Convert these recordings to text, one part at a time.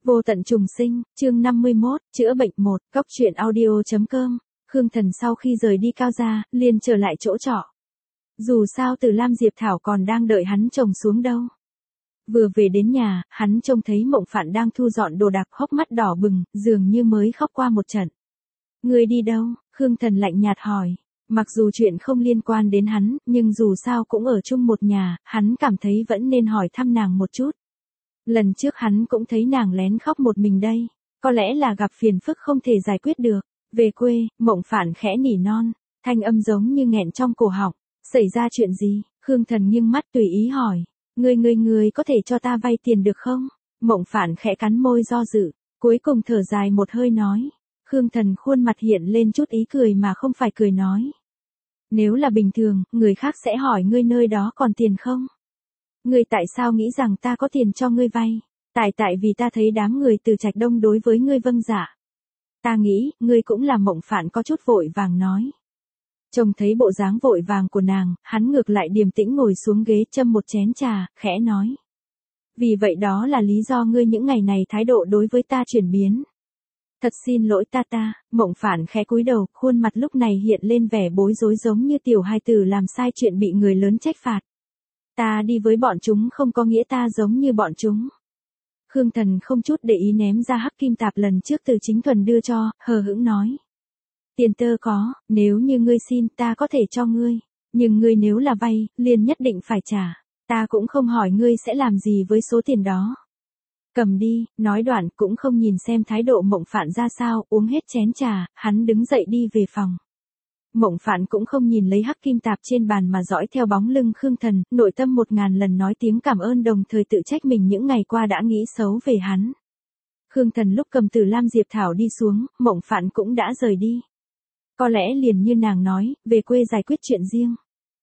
Vô tận trùng sinh, chương 51, chữa bệnh 1, góc truyện audio.com. Khương Thần sau khi rời đi Cao gia, liền trở lại chỗ trọ. Dù sao Từ Lam Diệp Thảo còn đang đợi hắn chồng xuống đâu. Vừa về đến nhà, hắn trông thấy Mộng Phạn đang thu dọn đồ đạc, hốc mắt đỏ bừng, dường như mới khóc qua một trận. Ngươi đi đâu? Khương Thần lạnh nhạt hỏi. Mặc dù chuyện không liên quan đến hắn, nhưng dù sao cũng ở chung một nhà, hắn cảm thấy vẫn nên hỏi thăm nàng một chút. Lần trước hắn cũng thấy nàng lén khóc một mình đây, có lẽ là gặp phiền phức không thể giải quyết được. Về quê, Mộng Phạn khẽ nỉ non, thanh âm giống như nghẹn trong cổ họng. Xảy ra chuyện gì? Khương Thần nghiêng mắt tùy ý hỏi. Ngươi có thể cho ta vay tiền được không? Mộng Phạn khẽ cắn môi do dự, cuối cùng thở dài một hơi nói. Khương Thần khuôn mặt hiện lên chút ý cười mà không phải cười nói. Nếu là bình thường, người khác sẽ hỏi ngươi nơi đó còn tiền không? Ngươi tại sao nghĩ rằng ta có tiền cho ngươi vay? Tại vì ta thấy đám người từ Trạch Đông đối với ngươi vâng dạ. Ta nghĩ, ngươi cũng là. Mộng Phạn có chút vội vàng nói. Trông thấy bộ dáng vội vàng của nàng, hắn ngược lại điềm tĩnh ngồi xuống ghế châm một chén trà, khẽ nói. Vì vậy đó là lý do ngươi những ngày này thái độ đối với ta chuyển biến. Thật xin lỗi ta. Mộng Phạn khẽ cúi đầu, khuôn mặt lúc này hiện lên vẻ bối rối giống như tiểu hài tử làm sai chuyện bị người lớn trách phạt. Ta đi với bọn chúng không có nghĩa ta giống như bọn chúng. Khương Thần không chút để ý ném ra hắc kim tạp lần trước Từ Chính Thuần đưa cho, hờ hững nói. Tiền tơ có, nếu như ngươi xin ta có thể cho ngươi, nhưng ngươi nếu là vay, liền nhất định phải trả. Ta cũng không hỏi ngươi sẽ làm gì với số tiền đó. Cầm đi, nói đoạn cũng không nhìn xem thái độ Mộng Phạn ra sao, uống hết chén trà, hắn đứng dậy đi về phòng. Mộng Phạn cũng không nhìn lấy hắc kim tạp trên bàn mà dõi theo bóng lưng Khương Thần, nội tâm 1000 lần nói tiếng cảm ơn đồng thời tự trách mình những ngày qua đã nghĩ xấu về hắn. Khương Thần lúc cầm Từ Lam Diệp Thảo đi xuống, Mộng Phạn cũng đã rời đi. Có lẽ liền như nàng nói, về quê giải quyết chuyện riêng.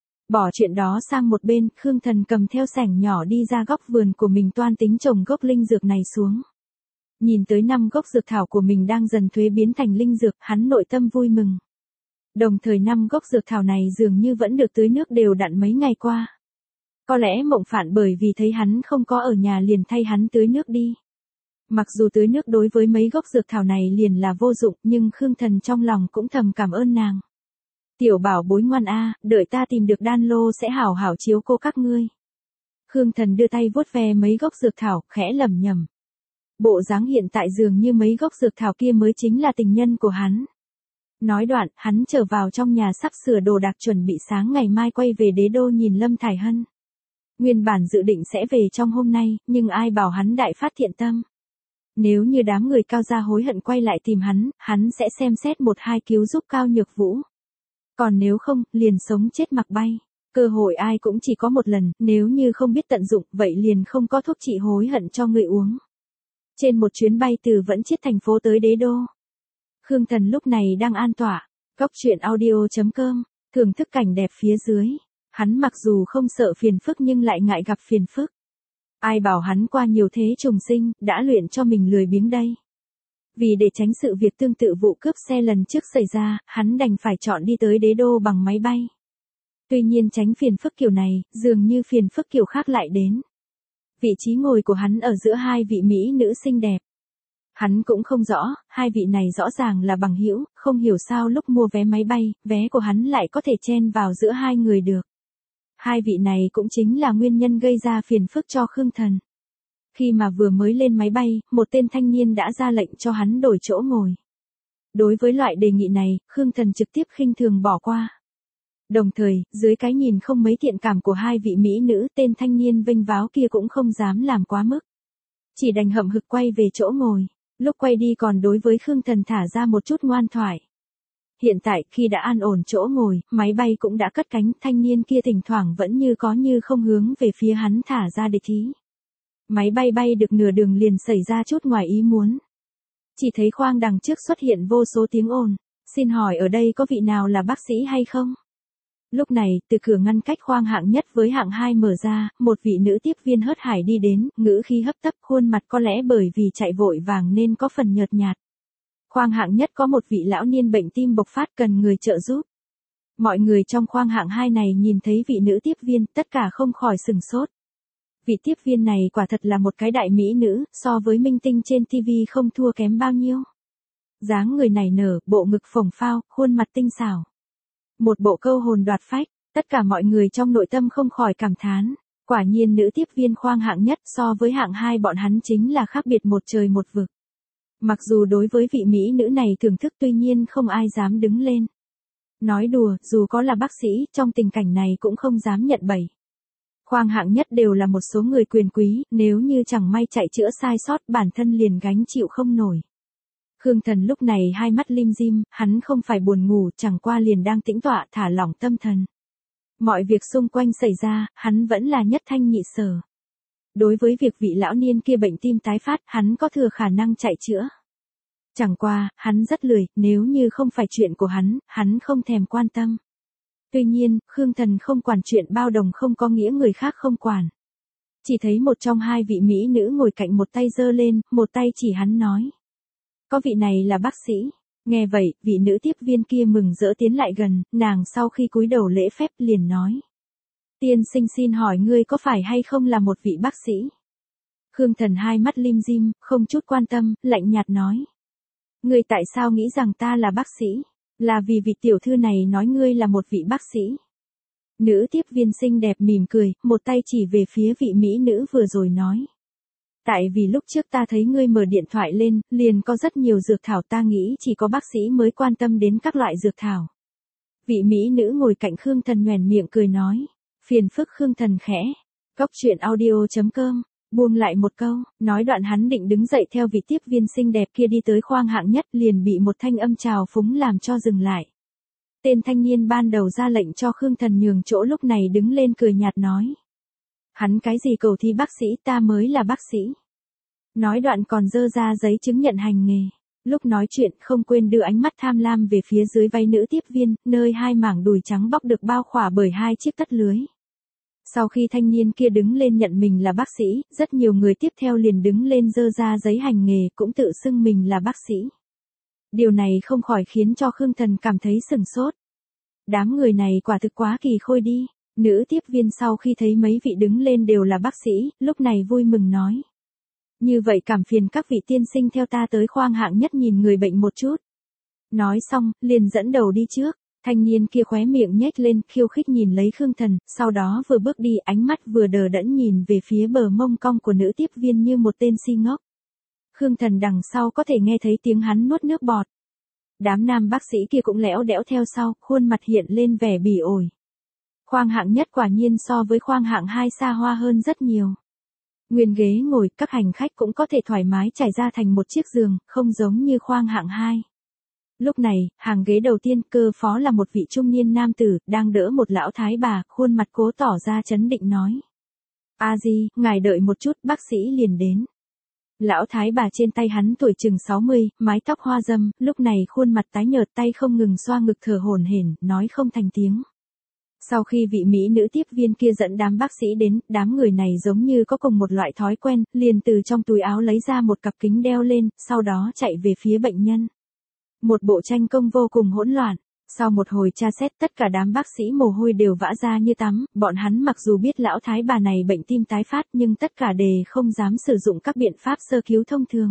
Bỏ chuyện đó sang một bên, Khương Thần cầm theo sẻng nhỏ đi ra góc vườn của mình toan tính trồng gốc linh dược này xuống. Nhìn tới 5 gốc dược thảo của mình đang dần thuế biến thành linh dược, hắn nội tâm vui mừng. Đồng thời 5 gốc dược thảo này dường như vẫn được tưới nước đều đặn mấy ngày qua. Có lẽ Mộng Phạn bởi vì thấy hắn không có ở nhà liền thay hắn tưới nước đi. Mặc dù tưới nước đối với mấy gốc dược thảo này liền là vô dụng, nhưng Khương Thần trong lòng cũng thầm cảm ơn nàng. Tiểu bảo bối ngoan a, đợi ta tìm được đan lô sẽ hảo hảo chiếu cô các ngươi. Khương Thần đưa tay vuốt ve mấy gốc dược thảo, khẽ lẩm nhẩm. Bộ dáng hiện tại dường như mấy gốc dược thảo kia mới chính là tình nhân của hắn. Nói đoạn, hắn trở vào trong nhà sắp sửa đồ đạc chuẩn bị sáng ngày mai quay về Đế Đô nhìn Lâm Thải Hân. Nguyên bản dự định sẽ về trong hôm nay, nhưng ai bảo hắn đại phát thiện tâm. Nếu như đám người Cao gia hối hận quay lại tìm hắn sẽ xem xét một hai cứu giúp Cao Nhược Vũ. Còn nếu không, liền sống chết mặc bay. Cơ hội ai cũng chỉ có một lần, nếu như không biết tận dụng, vậy liền không có thuốc trị hối hận cho người uống. Trên một chuyến bay từ Vẫn Chiết thành phố tới Đế Đô. Khương Thần lúc này đang an tọa, góc truyện audio.com, thưởng thức cảnh đẹp phía dưới. Hắn mặc dù không sợ phiền phức nhưng lại ngại gặp phiền phức. Ai bảo hắn qua nhiều thế trùng sinh, đã luyện cho mình lười biếng đây. Vì để tránh sự việc tương tự vụ cướp xe lần trước xảy ra, hắn đành phải chọn đi tới Đế Đô bằng máy bay. Tuy nhiên tránh phiền phức kiểu này, dường như phiền phức kiểu khác lại đến. Vị trí ngồi của hắn ở giữa hai vị mỹ nữ xinh đẹp. Hắn cũng không rõ, hai vị này rõ ràng là bằng hữu, không hiểu sao lúc mua vé máy bay, vé của hắn lại có thể chen vào giữa hai người được. Hai vị này cũng chính là nguyên nhân gây ra phiền phức cho Khương Thần. Khi mà vừa mới lên máy bay, một tên thanh niên đã ra lệnh cho hắn đổi chỗ ngồi. Đối với loại đề nghị này, Khương Thần trực tiếp khinh thường bỏ qua. Đồng thời, dưới cái nhìn không mấy thiện cảm của hai vị mỹ nữ, tên thanh niên vênh váo kia cũng không dám làm quá mức. Chỉ đành hậm hực quay về chỗ ngồi. Lúc quay đi còn đối với Khương Thần thả ra một chút ngoan thoại. Hiện tại, khi đã an ổn chỗ ngồi, máy bay cũng đã cất cánh, thanh niên kia thỉnh thoảng vẫn như có như không hướng về phía hắn thả ra địch ý. Máy bay bay được nửa đường liền xảy ra chút ngoài ý muốn. Chỉ thấy khoang đằng trước xuất hiện vô số tiếng ồn. Xin hỏi ở đây có vị nào là bác sĩ hay không? Lúc này, từ cửa ngăn cách khoang hạng nhất với hạng 2 mở ra, một vị nữ tiếp viên hớt hải đi đến, ngữ khí hấp tấp, khuôn mặt có lẽ bởi vì chạy vội vàng nên có phần nhợt nhạt. Khoang hạng nhất có một vị lão niên bệnh tim bộc phát cần người trợ giúp. Mọi người trong khoang hạng 2 này nhìn thấy vị nữ tiếp viên, tất cả không khỏi sửng sốt. Vị tiếp viên này quả thật là một cái đại mỹ nữ, so với minh tinh trên TV không thua kém bao nhiêu. Dáng người này nở, bộ ngực phồng phao, khuôn mặt tinh xảo. Một bộ câu hồn đoạt phách, tất cả mọi người trong nội tâm không khỏi cảm thán. Quả nhiên nữ tiếp viên khoang hạng nhất so với hạng 2 bọn hắn chính là khác biệt một trời một vực. Mặc dù đối với vị mỹ nữ này thưởng thức tuy nhiên không ai dám đứng lên. Nói đùa, dù có là bác sĩ, trong tình cảnh này cũng không dám nhận bẩy. Khoang hạng nhất đều là một số người quyền quý, nếu như chẳng may chạy chữa sai sót bản thân liền gánh chịu không nổi. Khương Thần lúc này hai mắt lim dim, hắn không phải buồn ngủ, chẳng qua liền đang tĩnh tọa thả lỏng tâm thần. Mọi việc xung quanh xảy ra, hắn vẫn là nhất thanh nhị sở. Đối với việc vị lão niên kia bệnh tim tái phát, hắn có thừa khả năng chạy chữa. Chẳng qua, hắn rất lười, nếu như không phải chuyện của hắn không thèm quan tâm. Tuy nhiên, Khương Thần không quản chuyện bao đồng không có nghĩa người khác không quản. Chỉ thấy một trong hai vị mỹ nữ ngồi cạnh một tay giơ lên, một tay chỉ hắn nói. Có vị này là bác sĩ. Nghe vậy, vị nữ tiếp viên kia mừng rỡ tiến lại gần, nàng sau khi cúi đầu lễ phép liền nói. Tiên sinh xin hỏi ngươi có phải hay không là một vị bác sĩ? Khương Thần hai mắt lim dim, không chút quan tâm, lạnh nhạt nói. Ngươi tại sao nghĩ rằng ta là bác sĩ? Là vì vị tiểu thư này nói ngươi là một vị bác sĩ. Nữ tiếp viên xinh đẹp mỉm cười, một tay chỉ về phía vị mỹ nữ vừa rồi nói. Tại vì lúc trước ta thấy ngươi mở điện thoại lên, liền có rất nhiều dược thảo ta nghĩ chỉ có bác sĩ mới quan tâm đến các loại dược thảo. Vị mỹ nữ ngồi cạnh Khương Thần nhoẻn miệng cười nói. Phiền phức Khương Thần khẽ. Cóc truyện audio.com. Buông lại một câu, nói đoạn hắn định đứng dậy theo vị tiếp viên xinh đẹp kia đi tới khoang hạng nhất liền bị một thanh âm trào phúng làm cho dừng lại. Tên thanh niên ban đầu ra lệnh cho Khương Thần nhường chỗ lúc này đứng lên cười nhạt nói. Hắn cái gì cầu thi bác sĩ ta mới là bác sĩ. Nói đoạn còn dơ ra giấy chứng nhận hành nghề. Lúc nói chuyện không quên đưa ánh mắt tham lam về phía dưới váy nữ tiếp viên, nơi hai mảng đùi trắng bóc được bao khỏa bởi hai chiếc tất lưới. Sau khi thanh niên kia đứng lên nhận mình là bác sĩ, rất nhiều người tiếp theo liền đứng lên dơ ra giấy hành nghề cũng tự xưng mình là bác sĩ. Điều này không khỏi khiến cho Khương Thần cảm thấy sửng sốt. Đám người này quả thực quá kỳ khôi đi. Nữ tiếp viên sau khi thấy mấy vị đứng lên đều là bác sĩ, lúc này vui mừng nói. Như vậy cảm phiền các vị tiên sinh theo ta tới khoang hạng nhất nhìn người bệnh một chút. Nói xong, liền dẫn đầu đi trước. Thanh niên kia khóe miệng nhếch lên, khiêu khích nhìn lấy Khương Thần, sau đó vừa bước đi, ánh mắt vừa đờ đẫn nhìn về phía bờ mông cong của nữ tiếp viên như một tên si ngốc. Khương Thần đằng sau có thể nghe thấy tiếng hắn nuốt nước bọt. Đám nam bác sĩ kia cũng lẽo đẽo theo sau, khuôn mặt hiện lên vẻ bỉ ổi. Khoang hạng nhất quả nhiên so với khoang hạng 2 xa hoa hơn rất nhiều. Nguyên ghế ngồi, các hành khách cũng có thể thoải mái trải ra thành một chiếc giường, không giống như khoang hạng 2. Lúc này, hàng ghế đầu tiên cơ phó là một vị trung niên nam tử, đang đỡ một lão thái bà, khuôn mặt cố tỏ ra trấn định nói. A Di, ngài đợi một chút, bác sĩ liền đến. Lão thái bà trên tay hắn tuổi chừng 60, mái tóc hoa râm, lúc này khuôn mặt tái nhợt tay không ngừng xoa ngực thở hổn hển, nói không thành tiếng. Sau khi vị mỹ nữ tiếp viên kia dẫn đám bác sĩ đến, đám người này giống như có cùng một loại thói quen, liền từ trong túi áo lấy ra một cặp kính đeo lên, sau đó chạy về phía bệnh nhân. Một bộ tranh công vô cùng hỗn loạn. Sau một hồi tra xét tất cả đám bác sĩ mồ hôi đều vã ra như tắm, bọn hắn mặc dù biết lão thái bà này bệnh tim tái phát nhưng tất cả đều không dám sử dụng các biện pháp sơ cứu thông thường.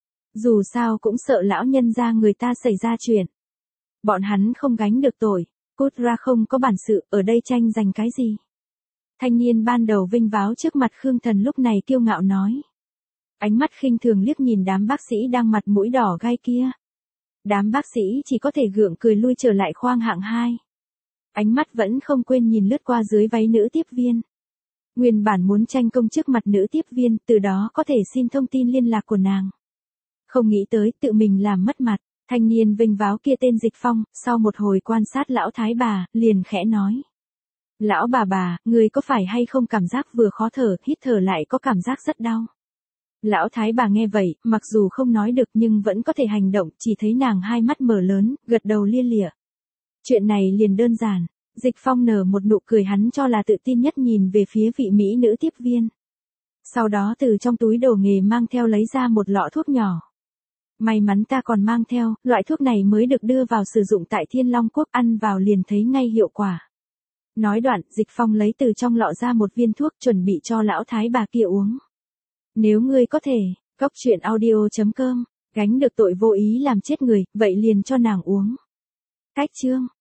Dù sao cũng sợ lão nhân gia người ta xảy ra chuyện. Bọn hắn không gánh được tội, cút ra không có bản sự, ở đây tranh giành cái gì. Thanh niên ban đầu vinh váo trước mặt Khương Thần lúc này kiêu ngạo nói. Ánh mắt khinh thường liếc nhìn đám bác sĩ đang mặt mũi đỏ gai kia. Đám bác sĩ chỉ có thể gượng cười lui trở lại khoang hạng 2. Ánh mắt vẫn không quên nhìn lướt qua dưới váy nữ tiếp viên. Nguyên bản muốn tranh công trước mặt nữ tiếp viên, từ đó có thể xin thông tin liên lạc của nàng. Không nghĩ tới tự mình làm mất mặt, thanh niên vinh váo kia tên Dịch Phong, sau một hồi quan sát lão thái bà, liền khẽ nói. Lão bà, người có phải hay không cảm giác vừa khó thở, hít thở lại có cảm giác rất đau. Lão thái bà nghe vậy, mặc dù không nói được nhưng vẫn có thể hành động, chỉ thấy nàng hai mắt mở lớn, gật đầu lia lịa. Chuyện này liền đơn giản, Dịch Phong nở một nụ cười hắn cho là tự tin nhất nhìn về phía vị mỹ nữ tiếp viên. Sau đó từ trong túi đồ nghề mang theo lấy ra một lọ thuốc nhỏ. May mắn ta còn mang theo, loại thuốc này mới được đưa vào sử dụng tại Thiên Long Quốc ăn vào liền thấy ngay hiệu quả. Nói đoạn, Dịch Phong lấy từ trong lọ ra một viên thuốc chuẩn bị cho lão thái bà kia uống. Nếu ngươi có thể, cóc truyện audio.com, gánh được tội vô ý làm chết người, vậy liền cho nàng uống. Cách chương.